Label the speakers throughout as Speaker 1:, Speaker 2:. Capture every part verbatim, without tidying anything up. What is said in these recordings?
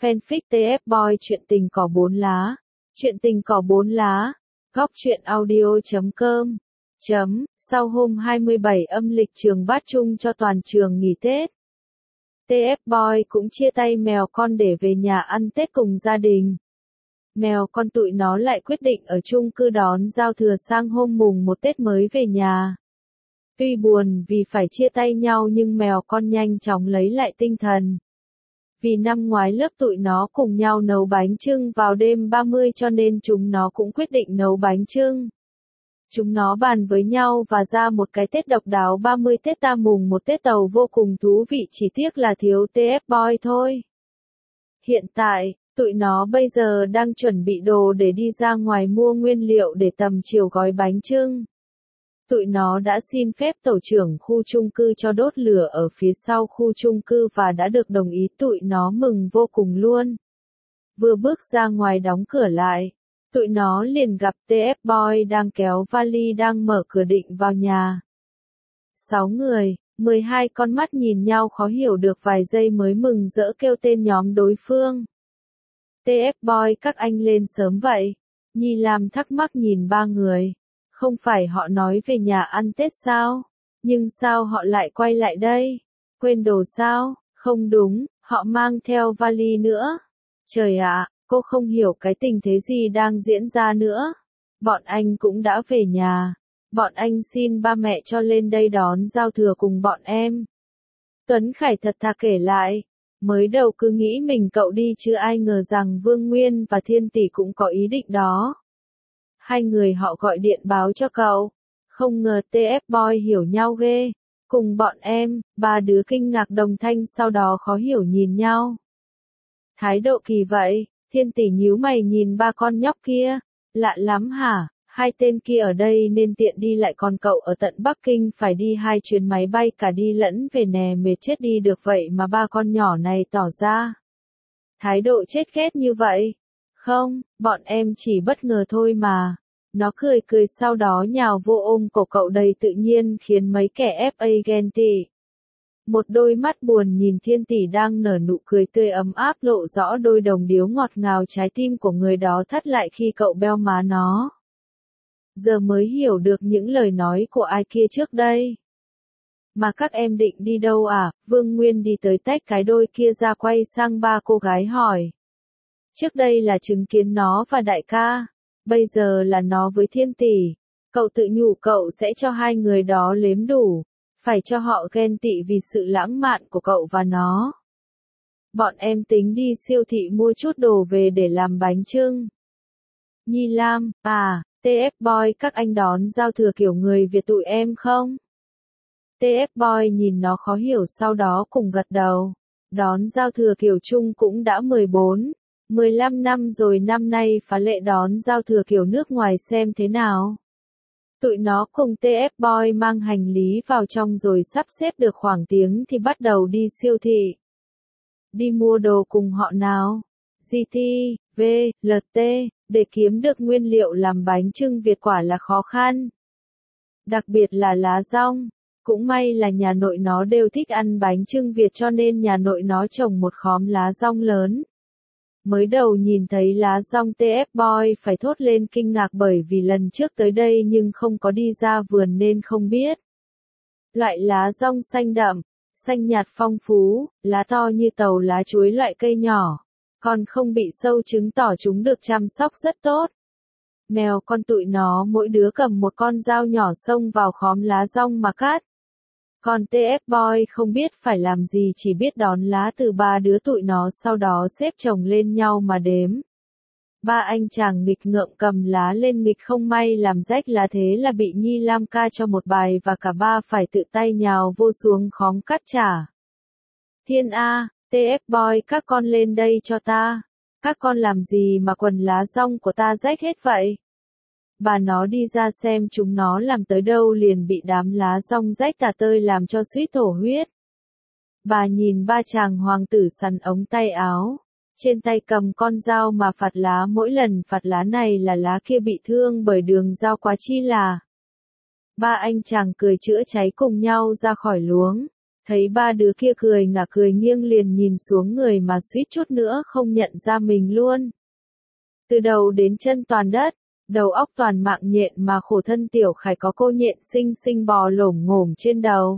Speaker 1: Fanfic tê ép Boy truyện tình cỏ bốn lá. Truyện tình cỏ bốn lá. Góc truyện audio chấm com. Chấm, sau hôm hai mươi bảy âm lịch trường Bát Trung cho toàn trường nghỉ Tết. tê ép Boy cũng chia tay mèo con để về nhà ăn Tết cùng gia đình. Mèo con tụi nó lại quyết định ở chung cư đón giao thừa sang hôm mùng một Tết mới về nhà. Tuy buồn vì phải chia tay nhau nhưng mèo con nhanh chóng lấy lại tinh thần. Vì năm ngoái lớp tụi nó cùng nhau nấu bánh chưng vào đêm ba mươi cho nên chúng nó cũng quyết định nấu bánh chưng. Chúng nó bàn với nhau và ra một cái Tết độc đáo ba mươi Tết ta mùng một Tết Tàu vô cùng thú vị, chỉ tiếc là thiếu tê ép Boy thôi. Hiện tại, tụi nó bây giờ đang chuẩn bị đồ để đi ra ngoài mua nguyên liệu để tầm chiều gói bánh chưng. Tụi nó đã xin phép tổ trưởng khu chung cư cho đốt lửa ở phía sau khu chung cư và đã được đồng ý, tụi nó mừng vô cùng luôn. Vừa bước ra ngoài đóng cửa lại, tụi nó liền gặp tê ép Boy đang kéo vali đang mở cửa định vào nhà. Sáu người, mười hai con mắt nhìn nhau khó hiểu được vài giây mới mừng rỡ kêu tên nhóm đối phương. tê ép Boy các anh lên sớm vậy? Nhi Lam thắc mắc nhìn ba người. Không phải họ nói về nhà ăn Tết sao? Nhưng sao họ lại quay lại đây? Quên đồ sao? Không đúng, họ mang theo vali nữa. Trời ạ, cô không hiểu cái tình thế gì đang diễn ra nữa. Bọn anh cũng đã về nhà. Bọn anh xin ba mẹ cho lên đây đón giao thừa cùng bọn em. Tuấn Khải thật thà kể lại. Mới đầu cứ nghĩ mình cậu đi chứ ai ngờ rằng Vương Nguyên và Thiên Tỷ cũng có ý định đó. Hai người họ gọi điện báo cho cậu. Không ngờ tê ép Boy hiểu nhau ghê. Cùng bọn em, ba đứa kinh ngạc đồng thanh sau đó khó hiểu nhìn nhau. Thái độ kỳ vậy, Thiên Tỷ nhíu mày nhìn ba con nhóc kia. Lạ lắm hả, hai tên kia ở đây nên tiện đi lại còn cậu ở tận Bắc Kinh phải đi hai chuyến máy bay cả đi lẫn về nè, mệt chết đi được vậy mà ba con nhỏ này tỏ ra thái độ chết ghét như vậy. Không, bọn em chỉ bất ngờ thôi mà. Nó cười cười sau đó nhào vô ôm cổ cậu đầy tự nhiên khiến mấy kẻ ép a ghen tị. Một đôi mắt buồn nhìn Thiên Tỷ đang nở nụ cười tươi ấm áp lộ rõ đôi đồng điếu ngọt ngào, trái tim của người đó thắt lại khi cậu beo má nó. Giờ mới hiểu được những lời nói của ai kia trước đây. Mà các em định đi đâu à? Vương Nguyên đi tới tách cái đôi kia ra quay sang ba cô gái hỏi. Trước đây là chứng kiến nó và đại ca. Bây giờ là nó với Thiên Tỷ. Cậu tự nhủ cậu sẽ cho hai người đó nếm đủ. Phải cho họ ghen tị vì sự lãng mạn của cậu và nó. Bọn em tính đi siêu thị mua chút đồ về để làm bánh chưng. Nhi Lam, à, tê ép Boy các anh đón giao thừa kiểu người Việt tụi em không? tê ép Boy nhìn nó khó hiểu sau đó cùng gật đầu. Đón giao thừa kiểu Trung cũng đã mười bốn, mười lăm năm rồi, năm nay phá lệ đón giao thừa kiểu nước ngoài xem thế nào. Tụi nó cùng tê ép Boy mang hành lý vào trong rồi sắp xếp được khoảng tiếng thì bắt đầu đi siêu thị. Đi mua đồ cùng họ nào. giê tê, vê, lờ tê, để kiếm được nguyên liệu làm bánh chưng Việt quả là khó khăn. Đặc biệt là lá dong. Cũng may là nhà nội nó đều thích ăn bánh chưng Việt cho nên nhà nội nó trồng một khóm lá dong lớn. Mới đầu nhìn thấy lá dong tê ép Boy phải thốt lên kinh ngạc bởi vì lần trước tới đây nhưng không có đi ra vườn nên không biết. Loại lá dong xanh đậm, xanh nhạt phong phú, lá to như tàu lá chuối, loại cây nhỏ, còn không bị sâu chứng tỏ chúng được chăm sóc rất tốt. Mèo con tụi nó mỗi đứa cầm một con dao nhỏ xông vào khóm lá dong mà cắt. Còn tê ép Boy không biết phải làm gì, chỉ biết đón lá từ ba đứa tụi nó sau đó xếp chồng lên nhau mà đếm. Ba anh chàng nghịch ngợm cầm lá lên nghịch, không may làm rách lá, thế là bị Nhi Lam ca cho một bài và cả ba phải tự tay nhào vô xuống khóm cắt trả. Thiên A, tê ép Boy các con lên đây cho ta. Các con làm gì mà quần lá dong của ta rách hết vậy? Bà nó đi ra xem chúng nó làm tới đâu liền bị đám lá dong rách tả tơi làm cho suýt thổ huyết. Bà nhìn ba chàng hoàng tử sắn ống tay áo, trên tay cầm con dao mà phạt lá, mỗi lần phạt lá này là lá kia bị thương bởi đường dao quá chi là. Ba anh chàng cười chữa cháy cùng nhau ra khỏi luống. Thấy ba đứa kia cười ngả cười nghiêng liền nhìn xuống người mà suýt chút nữa không nhận ra mình luôn. Từ đầu đến chân toàn đất, đầu óc toàn mạng nhện mà khổ thân Tiểu Khải có cô nhện xinh xinh bò lổm ngổm trên đầu.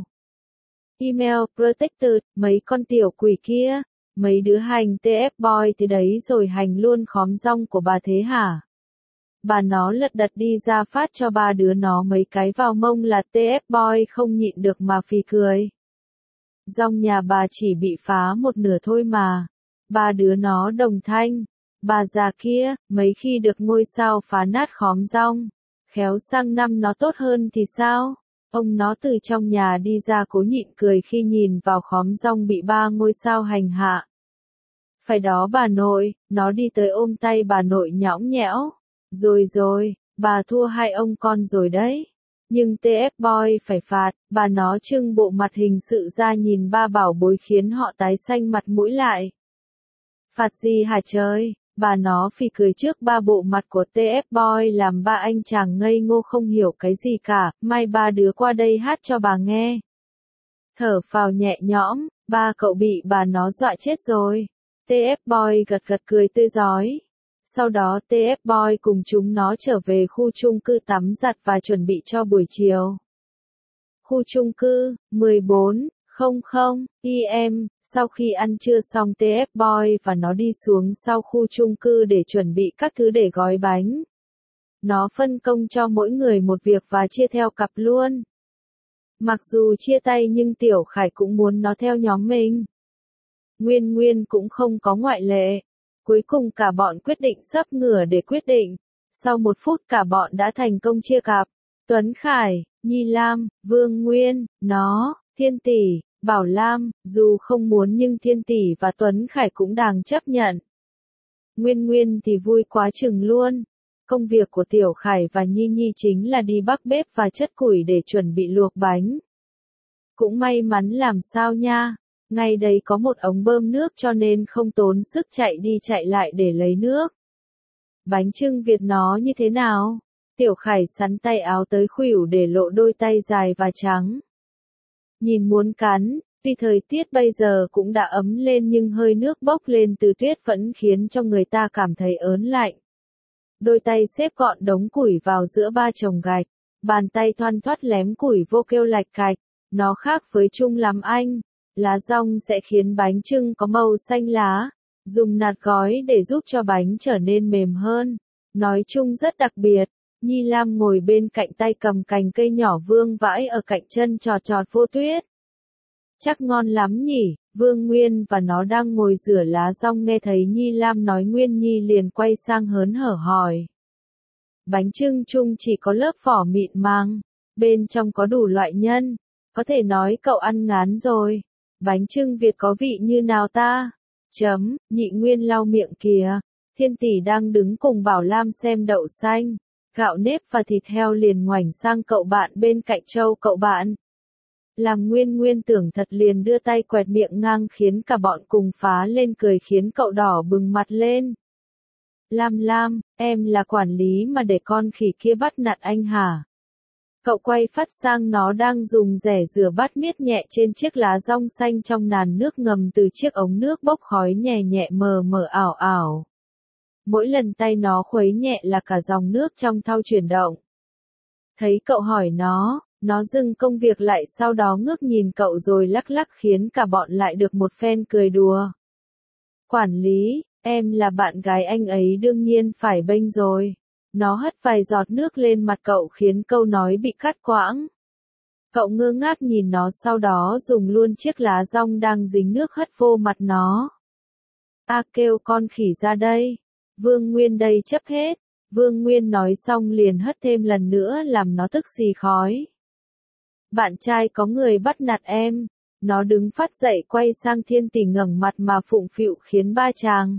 Speaker 1: Email Protected, mấy con tiểu quỷ kia, mấy đứa hành tê ép boy thế đấy rồi hành luôn khóm rong của bà thế hả? Bà nó lật đật đi ra phát cho ba đứa nó mấy cái vào mông là tê ép boy không nhịn được mà phì cười. Rong nhà bà chỉ bị phá một nửa thôi mà. Ba đứa nó đồng thanh. Bà già kia, mấy khi được ngôi sao phá nát khóm rong. Khéo sang năm nó tốt hơn thì sao? Ông nó từ trong nhà đi ra cố nhịn cười khi nhìn vào khóm rong bị ba ngôi sao hành hạ. Phải đó bà nội, nó đi tới ôm tay bà nội nhõng nhẽo. Rồi rồi, bà thua hai ông con rồi đấy. Nhưng tê ép boy phải phạt, bà nó trưng bộ mặt hình sự ra nhìn ba bảo bối khiến họ tái xanh mặt mũi lại. Phạt gì hả trời, bà nó phì cười trước ba bộ mặt của tê ép boy làm ba anh chàng ngây ngô không hiểu cái gì cả, may ba đứa qua đây hát cho bà nghe. Thở phào nhẹ nhõm, ba cậu bị bà nó dọa chết rồi. tê ép boy gật gật cười tươi rói. Sau đó tê ép boy cùng chúng nó trở về khu chung cư tắm giặt và chuẩn bị cho buổi chiều. Khu chung cư, mười bốn trăm i em, sau khi ăn trưa xong tê ép boy và nó đi xuống sau khu chung cư để chuẩn bị các thứ để gói bánh. Nó phân công cho mỗi người một việc và chia theo cặp luôn. Mặc dù chia tay nhưng Tiểu Khải cũng muốn nó theo nhóm mình. Nguyên Nguyên cũng không có ngoại lệ. Cuối cùng cả bọn quyết định sấp ngửa để quyết định. Sau một phút cả bọn đã thành công chia cặp. Tuấn Khải, Nhi Lam, Vương Nguyên, nó, Thiên Tỷ, Bảo Lam, dù không muốn nhưng Thiên Tỷ và Tuấn Khải cũng đang chấp nhận. Nguyên Nguyên thì vui quá chừng luôn. Công việc của Tiểu Khải và Nhi Nhi chính là đi bắc bếp và chất củi để chuẩn bị luộc bánh. Cũng may mắn làm sao nha. Ngay đây có một ống bơm nước cho nên không tốn sức chạy đi chạy lại để lấy nước. Bánh chưng Việt nó như thế nào? Tiểu Khải sắn tay áo tới khuỷu để lộ đôi tay dài và trắng. Nhìn muốn cắn, vì thời tiết bây giờ cũng đã ấm lên nhưng hơi nước bốc lên từ tuyết vẫn khiến cho người ta cảm thấy ớn lạnh. Đôi tay xếp gọn đống củi vào giữa ba chồng gạch, bàn tay thoăn thoắt lém củi vô kêu lạch cạch, nó khác với chung lắm anh. Lá dong sẽ khiến bánh chưng có màu xanh lá, dùng nạt gói để giúp cho bánh trở nên mềm hơn. Nói chung rất đặc biệt, Nhi Lam ngồi bên cạnh tay cầm cành cây nhỏ vương vãi ở cạnh chân trò trọt vô tuyết. Chắc ngon lắm nhỉ, Vương Nguyên và nó đang ngồi rửa lá dong nghe thấy Nhi Lam nói Nguyên Nhi liền quay sang hớn hở hỏi. Bánh chưng chung chỉ có lớp vỏ mịn màng, bên trong có đủ loại nhân, có thể nói cậu ăn ngán rồi. Bánh chưng Việt có vị như nào ta? Chấm, Nhị Nguyên lau miệng kìa. Thiên Tỷ đang đứng cùng Bảo Lam xem đậu xanh, gạo nếp và thịt heo liền ngoảnh sang cậu bạn bên cạnh Châu cậu bạn. Làm Nguyên Nguyên tưởng thật liền đưa tay quẹt miệng ngang khiến cả bọn cùng phá lên cười khiến cậu đỏ bừng mặt lên. Lam Lam, em là quản lý mà để con khỉ kia bắt nạt anh hả? Cậu quay phát sang nó đang dùng rẻ rửa bát miết nhẹ trên chiếc lá dong xanh trong nàn nước ngầm từ chiếc ống nước bốc khói nhẹ nhẹ mờ mờ ảo ảo. Mỗi lần tay nó khuấy nhẹ là cả dòng nước trong thau chuyển động. Thấy cậu hỏi nó, nó dừng công việc lại sau đó ngước nhìn cậu rồi lắc lắc khiến cả bọn lại được một phen cười đùa. Quản lý, em là bạn gái anh ấy đương nhiên phải bênh rồi. Nó hất vài giọt nước lên mặt cậu khiến câu nói bị cắt quãng. Cậu ngơ ngác nhìn nó sau đó dùng luôn chiếc lá dong đang dính nước hất vô mặt nó. A kêu con khỉ ra đây. Vương Nguyên đây chấp hết. Vương Nguyên nói xong liền hất thêm lần nữa làm nó tức xì khói. Bạn trai có người bắt nạt em. Nó đứng phát dậy quay sang Thiên Tỷ ngẩng mặt mà phụng phịu khiến ba chàng.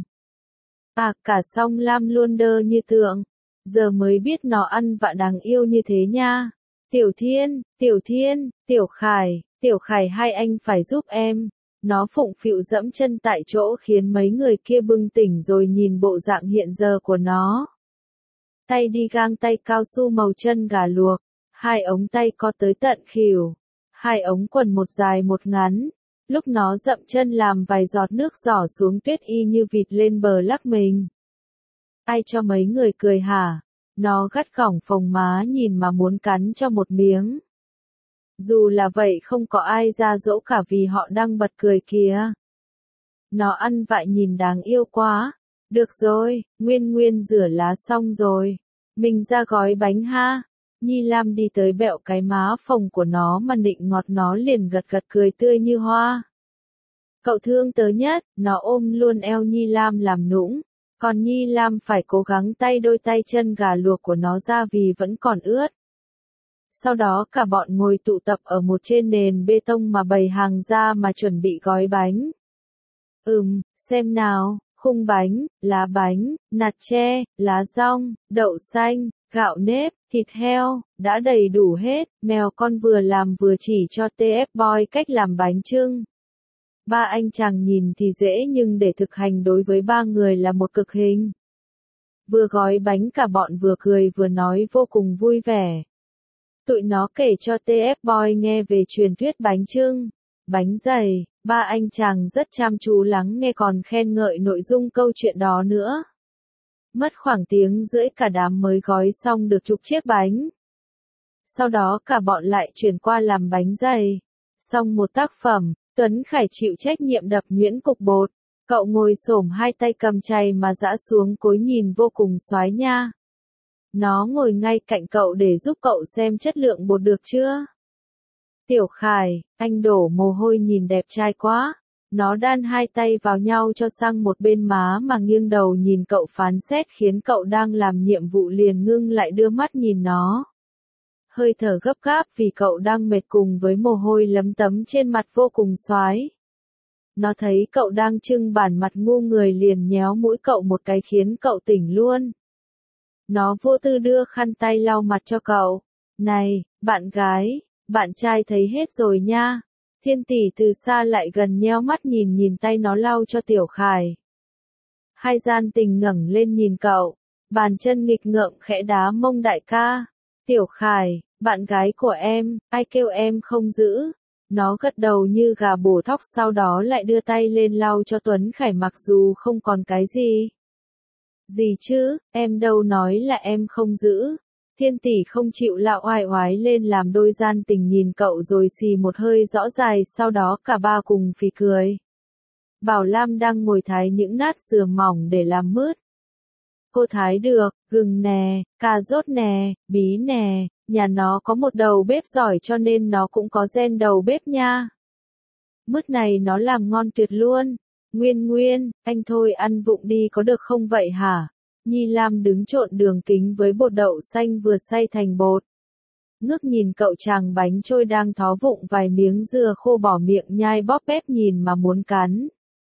Speaker 1: À cả song Lam luôn đơ như tượng. Giờ mới biết nó ăn vạ đáng yêu như thế nha. Tiểu Thiên, Tiểu Thiên, Tiểu Khải, Tiểu Khải hai anh phải giúp em. Nó phụng phịu dẫm chân tại chỗ khiến mấy người kia bừng tỉnh rồi nhìn bộ dạng hiện giờ của nó. Tay đi gang tay cao su màu chân gà luộc, hai ống tay có tới tận khuỷu. Hai ống quần một dài một ngắn, lúc nó dậm chân làm vài giọt nước giỏ xuống tuyết y như vịt lên bờ lắc mình. Ai cho mấy người cười hả? Nó gắt gỏng phồng má nhìn mà muốn cắn cho một miếng. Dù là vậy không có ai ra dỗ cả vì họ đang bật cười kìa. Nó ăn vại nhìn đáng yêu quá. Được rồi, Nguyên Nguyên rửa lá xong rồi. Mình ra gói bánh ha. Nhi Lam đi tới bẹo cái má phồng của nó mà nịnh ngọt, nó liền gật gật cười tươi như hoa. Cậu thương tớ nhất, nó ôm luôn eo Nhi Lam làm nũng. Còn Nhi Lam phải cố gắng tay đôi tay chân gà luộc của nó ra vì vẫn còn ướt. Sau đó cả bọn ngồi tụ tập ở một trên nền bê tông mà bày hàng ra mà chuẩn bị gói bánh. Ừm, xem nào, khung bánh, lá bánh, nạt tre, lá dong, đậu xanh, gạo nếp, thịt heo, đã đầy đủ hết. Mèo con vừa làm vừa chỉ cho tê ép Boy cách làm bánh chưng. Ba anh chàng nhìn thì dễ nhưng để thực hành đối với ba người là một cực hình. Vừa gói bánh cả bọn vừa cười vừa nói vô cùng vui vẻ. Tụi nó kể cho tê ép Boy nghe về truyền thuyết bánh chưng, bánh dày. Ba anh chàng rất chăm chú lắng nghe còn khen ngợi nội dung câu chuyện đó nữa. Mất khoảng tiếng rưỡi cả đám mới gói xong được chục chiếc bánh. Sau đó cả bọn lại chuyển qua làm bánh dày. Xong một tác phẩm, Tuấn Khải chịu trách nhiệm đập nhuyễn cục bột. Cậu ngồi xổm hai tay cầm chày mà giã xuống cối nhìn vô cùng xoái nha. Nó ngồi ngay cạnh cậu để giúp cậu xem chất lượng bột được chưa. Tiểu Khải, anh đổ mồ hôi nhìn đẹp trai quá. Nó đan hai tay vào nhau cho sang một bên má mà nghiêng đầu nhìn cậu phán xét khiến cậu đang làm nhiệm vụ liền ngưng lại đưa mắt nhìn nó. Hơi thở gấp gáp vì cậu đang mệt cùng với mồ hôi lấm tấm trên mặt vô cùng xoái. Nó thấy cậu đang trưng bản mặt ngu người liền nhéo mũi cậu một cái khiến cậu tỉnh luôn. Nó vô tư đưa khăn tay lau mặt cho cậu. Này, bạn gái, bạn trai thấy hết rồi nha. Thiên tỷ từ xa lại gần nheo mắt nhìn nhìn tay nó lau cho Tiểu Khải. Hai gian tình ngẩng lên nhìn cậu. Bàn chân nghịch ngợm khẽ đá mông đại ca. Tiểu Khải, bạn gái của em, ai kêu em không giữ. Nó gật đầu như gà bổ thóc sau đó lại đưa tay lên lau cho Tuấn Khải mặc dù không còn cái gì. Gì chứ, em đâu nói là em không giữ. Thiên tỷ không chịu lạo oai oái lên làm đôi gian tình nhìn cậu rồi xì một hơi rõ dài sau đó cả ba cùng phì cười. Bảo Lam đang ngồi thái những nát dừa mỏng để làm mứt. Cô thái được, gừng nè, cà rốt nè, bí nè, nhà nó có một đầu bếp giỏi cho nên nó cũng có gen đầu bếp nha. Mứt này nó làm ngon tuyệt luôn. Nguyên Nguyên, anh thôi ăn vụng đi có được không vậy hả? Nhi Lam đứng trộn đường kính với bột đậu xanh vừa xay thành bột. Ngước nhìn cậu chàng bánh trôi đang thó vụng vài miếng dừa khô bỏ miệng nhai bóp bép nhìn mà muốn cắn.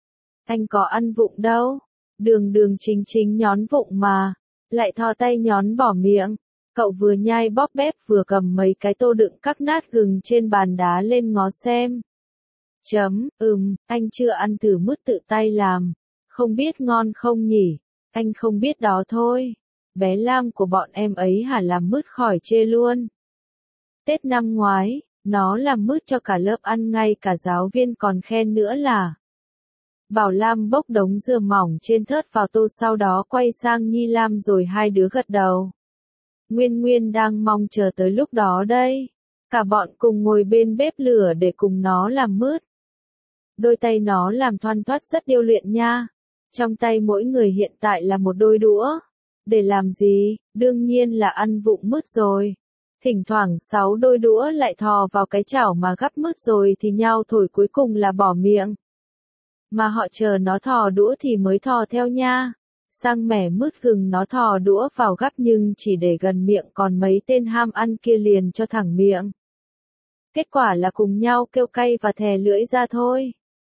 Speaker 1: Anh có ăn vụng đâu. Đường đường chính chính nhón vụng mà. Lại thò tay nhón bỏ miệng. Cậu vừa nhai bóp bép vừa cầm mấy cái tô đựng các nát gừng trên bàn đá lên ngó xem. Chấm, ừm, anh chưa ăn thử mứt tự tay làm. Không biết ngon không nhỉ? Anh không biết đó thôi. Bé Lam của bọn em ấy hả làm mứt khỏi chê luôn. Tết năm ngoái, nó làm mứt cho cả lớp ăn ngay cả giáo viên còn khen nữa là. Bảo Lam bốc đống dừa mỏng trên thớt vào tô sau đó quay sang Nhi Lam rồi hai đứa gật đầu. Nguyên Nguyên đang mong chờ tới lúc đó đây. Cả bọn cùng ngồi bên bếp lửa để cùng nó làm mứt. Đôi tay nó làm thoăn thoắt rất điêu luyện nha. Trong tay mỗi người hiện tại là một đôi đũa. Để làm gì? Đương nhiên là ăn vụng mứt rồi. Thỉnh thoảng sáu đôi đũa lại thò vào cái chảo mà gắp mứt rồi thì nhau thổi cuối cùng là bỏ miệng. Mà họ chờ nó thò đũa thì mới thò theo nha. Sang mẻ mứt gừng nó thò đũa vào gắp nhưng chỉ để gần miệng còn mấy tên ham ăn kia liền cho thẳng miệng. Kết quả là cùng nhau kêu cay và thè lưỡi ra thôi.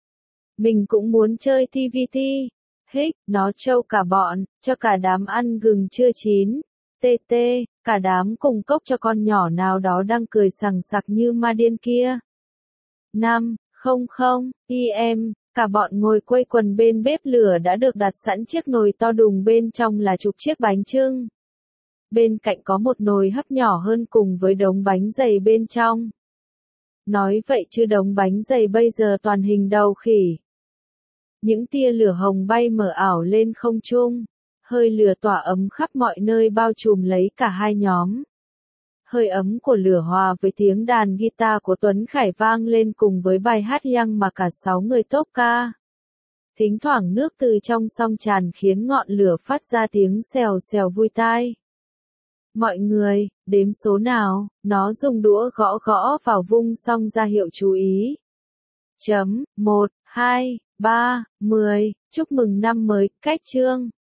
Speaker 1: Mình cũng muốn chơi ti vi ti. Hích, nó trâu cả bọn, cho cả đám ăn gừng chưa chín. Tê tê, cả đám cùng cốc cho con nhỏ nào đó đang cười sằng sặc như ma điên kia. Năm, không không, y em, cả bọn ngồi quây quần bên bếp lửa đã được đặt sẵn chiếc nồi to đùng bên trong là chục chiếc bánh chưng. Bên cạnh có một nồi hấp nhỏ hơn cùng với đống bánh dày bên trong. Nói vậy chứ đống bánh dày bây giờ toàn hình đầu khỉ. Những tia lửa hồng bay mờ ảo lên không trung. Hơi lửa tỏa ấm khắp mọi nơi bao trùm lấy cả hai nhóm. Hơi ấm của lửa hòa với tiếng đàn guitar của Tuấn Khải vang lên cùng với bài hát Young mà cả sáu người top ca. Thỉnh thoảng nước từ trong song tràn khiến ngọn lửa phát ra tiếng xèo xèo vui tai. Mọi người, đếm số nào, nó dùng đũa gõ gõ vào vung xong ra hiệu chú ý. Chấm, một, hai, ba, mười, chúc mừng năm mới, cách chương.